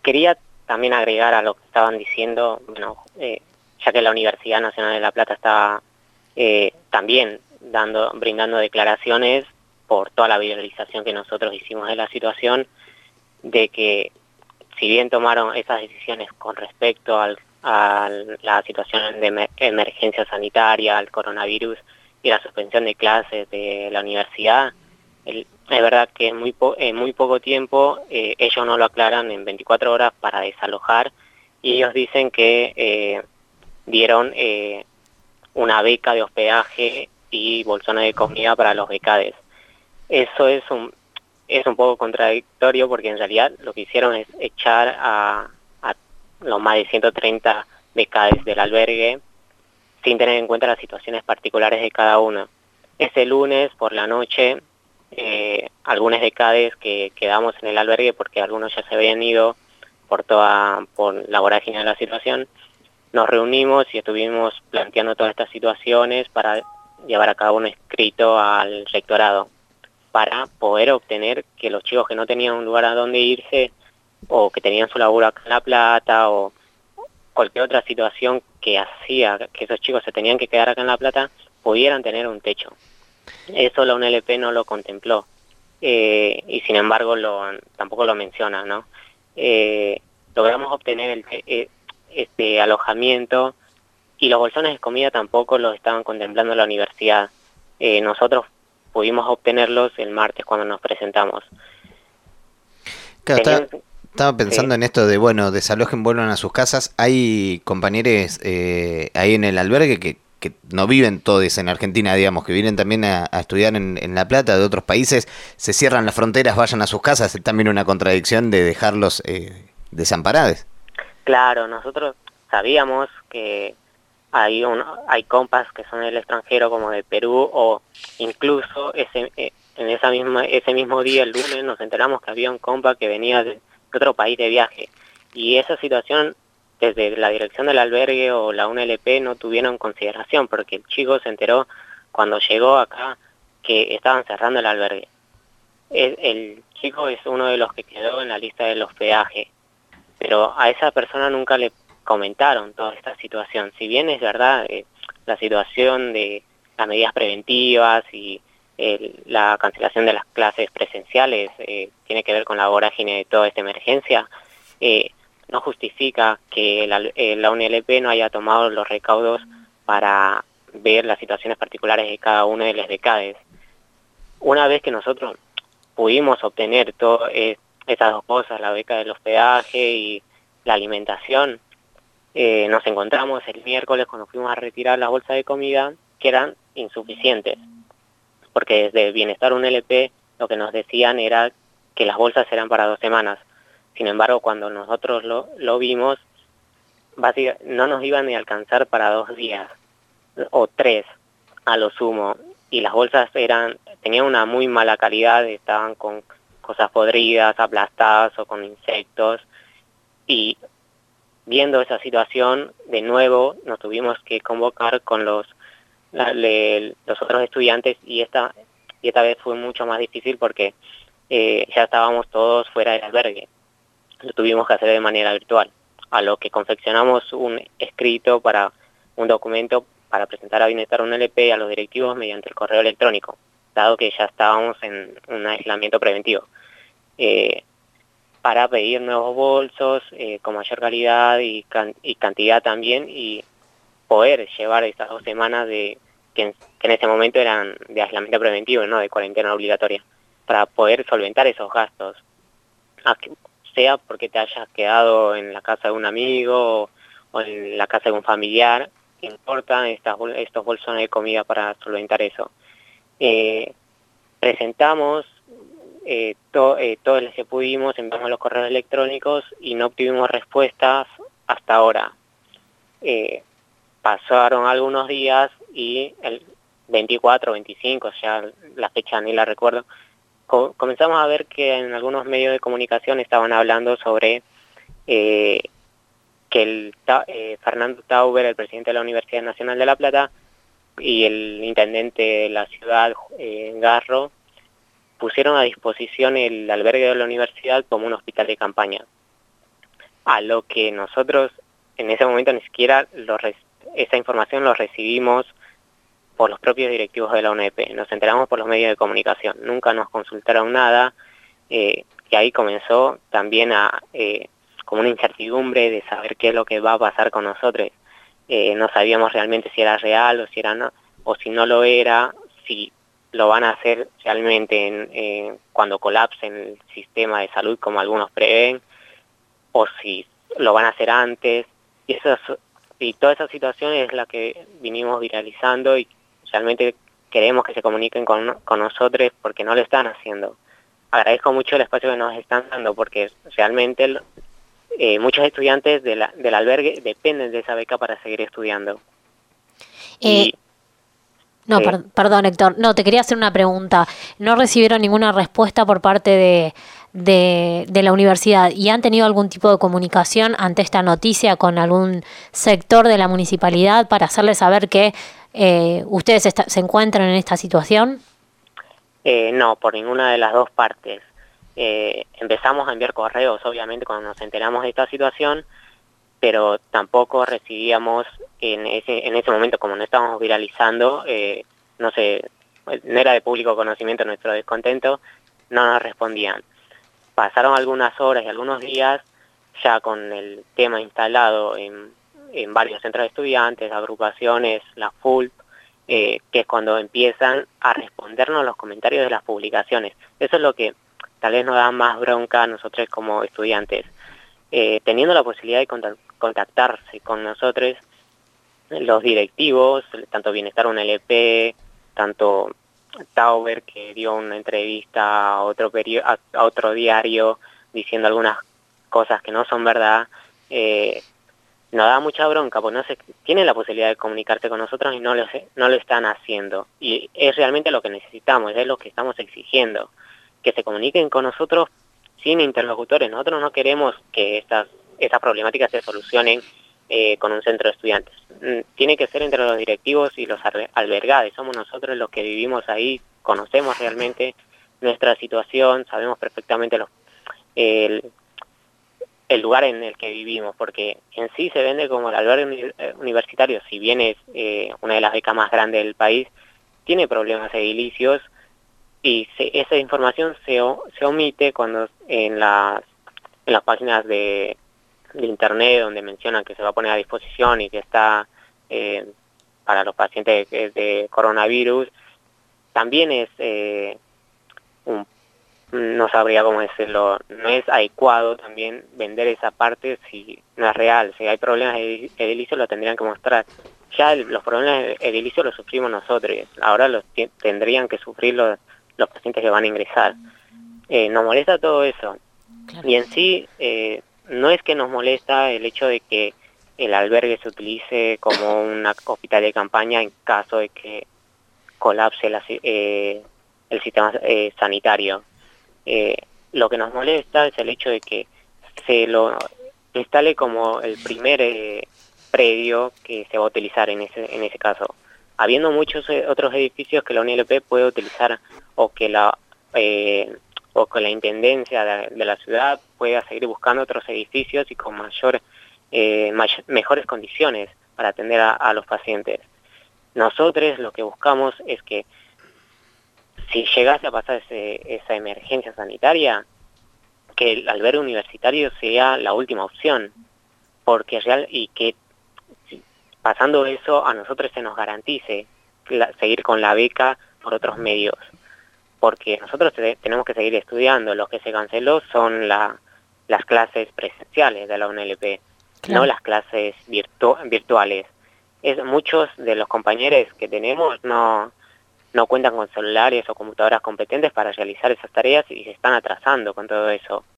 quería también agregar a lo que estaban diciendo, bueno, ya que la Universidad Nacional de La Plata estaba también brindando declaraciones por toda la viralización que nosotros hicimos de la situación, de que si bien tomaron esas decisiones con respecto a la situación de emergencia sanitaria, al coronavirus y la suspensión de clases de la universidad, es verdad que en muy poco tiempo ellos no lo aclaran en 24 horas para desalojar, y ellos dicen que dieron una beca de hospedaje y bolsones de comida para los becades. Eso es un poco contradictorio, porque en realidad lo que hicieron es echar a los más de 130 becades del albergue sin tener en cuenta las situaciones particulares de cada uno. Ese lunes por la noche, algunos becades que quedamos en el albergue, porque algunos ya se habían ido por la vorágine de la situación, nos reunimos y estuvimos planteando todas estas situaciones para llevar a cabo un escrito al rectorado, para poder obtener que los chicos que no tenían un lugar a donde irse, o que tenían su laburo acá en La Plata, o cualquier otra situación que hacía que esos chicos se tenían que quedar acá en La Plata, pudieran tener un techo. Eso la UNLP no lo contempló, y sin embargo tampoco lo menciona, ¿no? Logramos obtener este alojamiento, y los bolsones de comida tampoco los estaban contemplando la universidad. Nosotros pudimos obtenerlos el martes cuando nos presentamos. Claro, estaba pensando Sí. en esto de, bueno, desalojen, vuelvan a sus casas. Hay compañeros ahí en el albergue que no viven todos en Argentina, digamos, que vienen también a estudiar en La Plata, de otros países. Se cierran las fronteras, vayan a sus casas. Es también una contradicción de dejarlos desamparados. Claro, nosotros sabíamos que hay compas que son del extranjero, como de Perú, o incluso ese mismo día, el lunes, nos enteramos que había un compa que venía de otro país de viaje, y esa situación desde la dirección del albergue o la UNLP no tuvieron en consideración, porque el chico se enteró cuando llegó acá que estaban cerrando el albergue. El chico es uno de los que quedó en la lista del hospedaje, pero a esa persona nunca le comentaron toda esta situación. Si bien es verdad, la situación de las medidas preventivas y la cancelación de las clases presenciales tiene que ver con la vorágine de toda esta emergencia, no justifica que la UNLP no haya tomado los recaudos para ver las situaciones particulares de cada uno de los becades. Una vez que nosotros pudimos obtener todas esas dos cosas, la beca del hospedaje y la alimentación, nos encontramos el miércoles cuando fuimos a retirar las bolsas de comida, que eran insuficientes, porque desde Bienestar UNLP lo que nos decían era que las bolsas eran para 2 semanas. Sin embargo, cuando nosotros lo vimos, no nos iban ni a alcanzar para 2 días, o 3 a lo sumo, y las bolsas tenían una muy mala calidad, estaban con cosas podridas, aplastadas o con insectos, y viendo esa situación, de nuevo nos tuvimos que convocar con los otros estudiantes, y esta vez fue mucho más difícil porque ya estábamos todos fuera del albergue. Lo tuvimos que hacer de manera virtual, a lo que confeccionamos un escrito para un documento para presentar a Bienestar UNLP y a los directivos mediante el correo electrónico, dado que ya estábamos en un aislamiento preventivo, para pedir nuevos bolsos con mayor calidad y cantidad también, y poder llevar estas 2 semanas que en ese momento eran de aislamiento preventivo, no de cuarentena obligatoria, para poder solventar esos gastos, sea porque te hayas quedado en la casa de un amigo o en la casa de un familiar. Importan estos bolsones de comida para solventar eso. Presentamos todo lo que pudimos, enviamos los correos electrónicos y no obtuvimos respuestas hasta ahora. Pasaron algunos días y el 24, 25, ya la fecha ni la recuerdo, comenzamos a ver que en algunos medios de comunicación estaban hablando sobre que Fernando Tauber, el presidente de la Universidad Nacional de La Plata, y el intendente de la ciudad, Garro, pusieron a disposición el albergue de la universidad como un hospital de campaña. a lo que nosotros en ese momento ni siquiera esa información lo recibimos por los propios directivos de la UNEP. Nos enteramos por los medios de comunicación, nunca nos consultaron nada, y ahí comenzó también como una incertidumbre de saber qué es lo que va a pasar con nosotros. No sabíamos realmente si era real o si era no, o si no lo era, si lo van a hacer realmente cuando colapse el sistema de salud como algunos prevén, o si lo van a hacer antes. Y toda esa situación es la que vinimos viralizando y realmente queremos que se comuniquen con nosotros porque no lo están haciendo. Agradezco mucho el espacio que nos están dando porque realmente muchos estudiantes del albergue dependen de esa beca para seguir estudiando. No, perdón, Héctor. No, te quería hacer una pregunta. ¿No recibieron ninguna respuesta por parte de la universidad y han tenido algún tipo de comunicación ante esta noticia con algún sector de la municipalidad para hacerles saber que ustedes se encuentran en esta situación? No, por ninguna de las dos partes. Empezamos a enviar correos, obviamente, cuando nos enteramos de esta situación, pero tampoco recibíamos en ese momento, como no estábamos viralizando, no era de público conocimiento nuestro descontento, no nos respondían. Pasaron algunas horas y algunos días ya con el tema instalado en varios centros de estudiantes, agrupaciones, la FULP, que es cuando empiezan a respondernos los comentarios de las publicaciones. Eso es lo que tal vez nos da más bronca a nosotros como estudiantes. Teniendo la posibilidad de contactarse con nosotros, los directivos, tanto Bienestar UNLP, tanto Tauber, que dio una entrevista a otro diario diciendo algunas cosas que no son verdad, nos da mucha bronca, porque tienen la posibilidad de comunicarse con nosotros y no lo están haciendo. Y es realmente lo que necesitamos, es lo que estamos exigiendo, que se comuniquen con nosotros sin interlocutores. Nosotros no queremos que estas problemáticas se solucionen con un centro de estudiantes. Tiene que ser entre los directivos y los albergades. Somos nosotros los que vivimos ahí, conocemos realmente nuestra situación, sabemos perfectamente el lugar en el que vivimos, porque en sí se vende como el albergue universitario, si bien es una de las becas más grandes del país, tiene problemas edilicios y esa información se omite cuando en las páginas de internet donde mencionan que se va a poner a disposición y que está para los pacientes de coronavirus, también es no sabría cómo decirlo, no es adecuado también vender esa parte si no es real. Si hay problemas edilicios lo tendrían que mostrar. Ya los problemas edilicios los sufrimos nosotros, ahora los tendrían que sufrir los pacientes que van a ingresar. Nos molesta todo eso. Claro. Y en sí, no es que nos molesta el hecho de que el albergue se utilice como un hospital de campaña en caso de que colapse el sistema sanitario. Lo que nos molesta es el hecho de que se lo instale como el primer predio que se va a utilizar en ese caso, habiendo muchos otros edificios que la UNLP puede utilizar o que la intendencia de la ciudad pueda seguir buscando otros edificios y con mejores condiciones para atender a los pacientes. Nosotros lo que buscamos es que si llegase a pasar esa emergencia sanitaria, que el albergue universitario sea la última opción, porque que pasando eso a nosotros se nos garantice seguir con la beca por otros medios, porque nosotros tenemos que seguir estudiando. Lo que se canceló son las clases presenciales de la UNLP, claro, no las clases virtuales. Muchos de los compañeros que tenemos no cuentan con celulares o computadoras competentes para realizar esas tareas y se están atrasando con todo eso.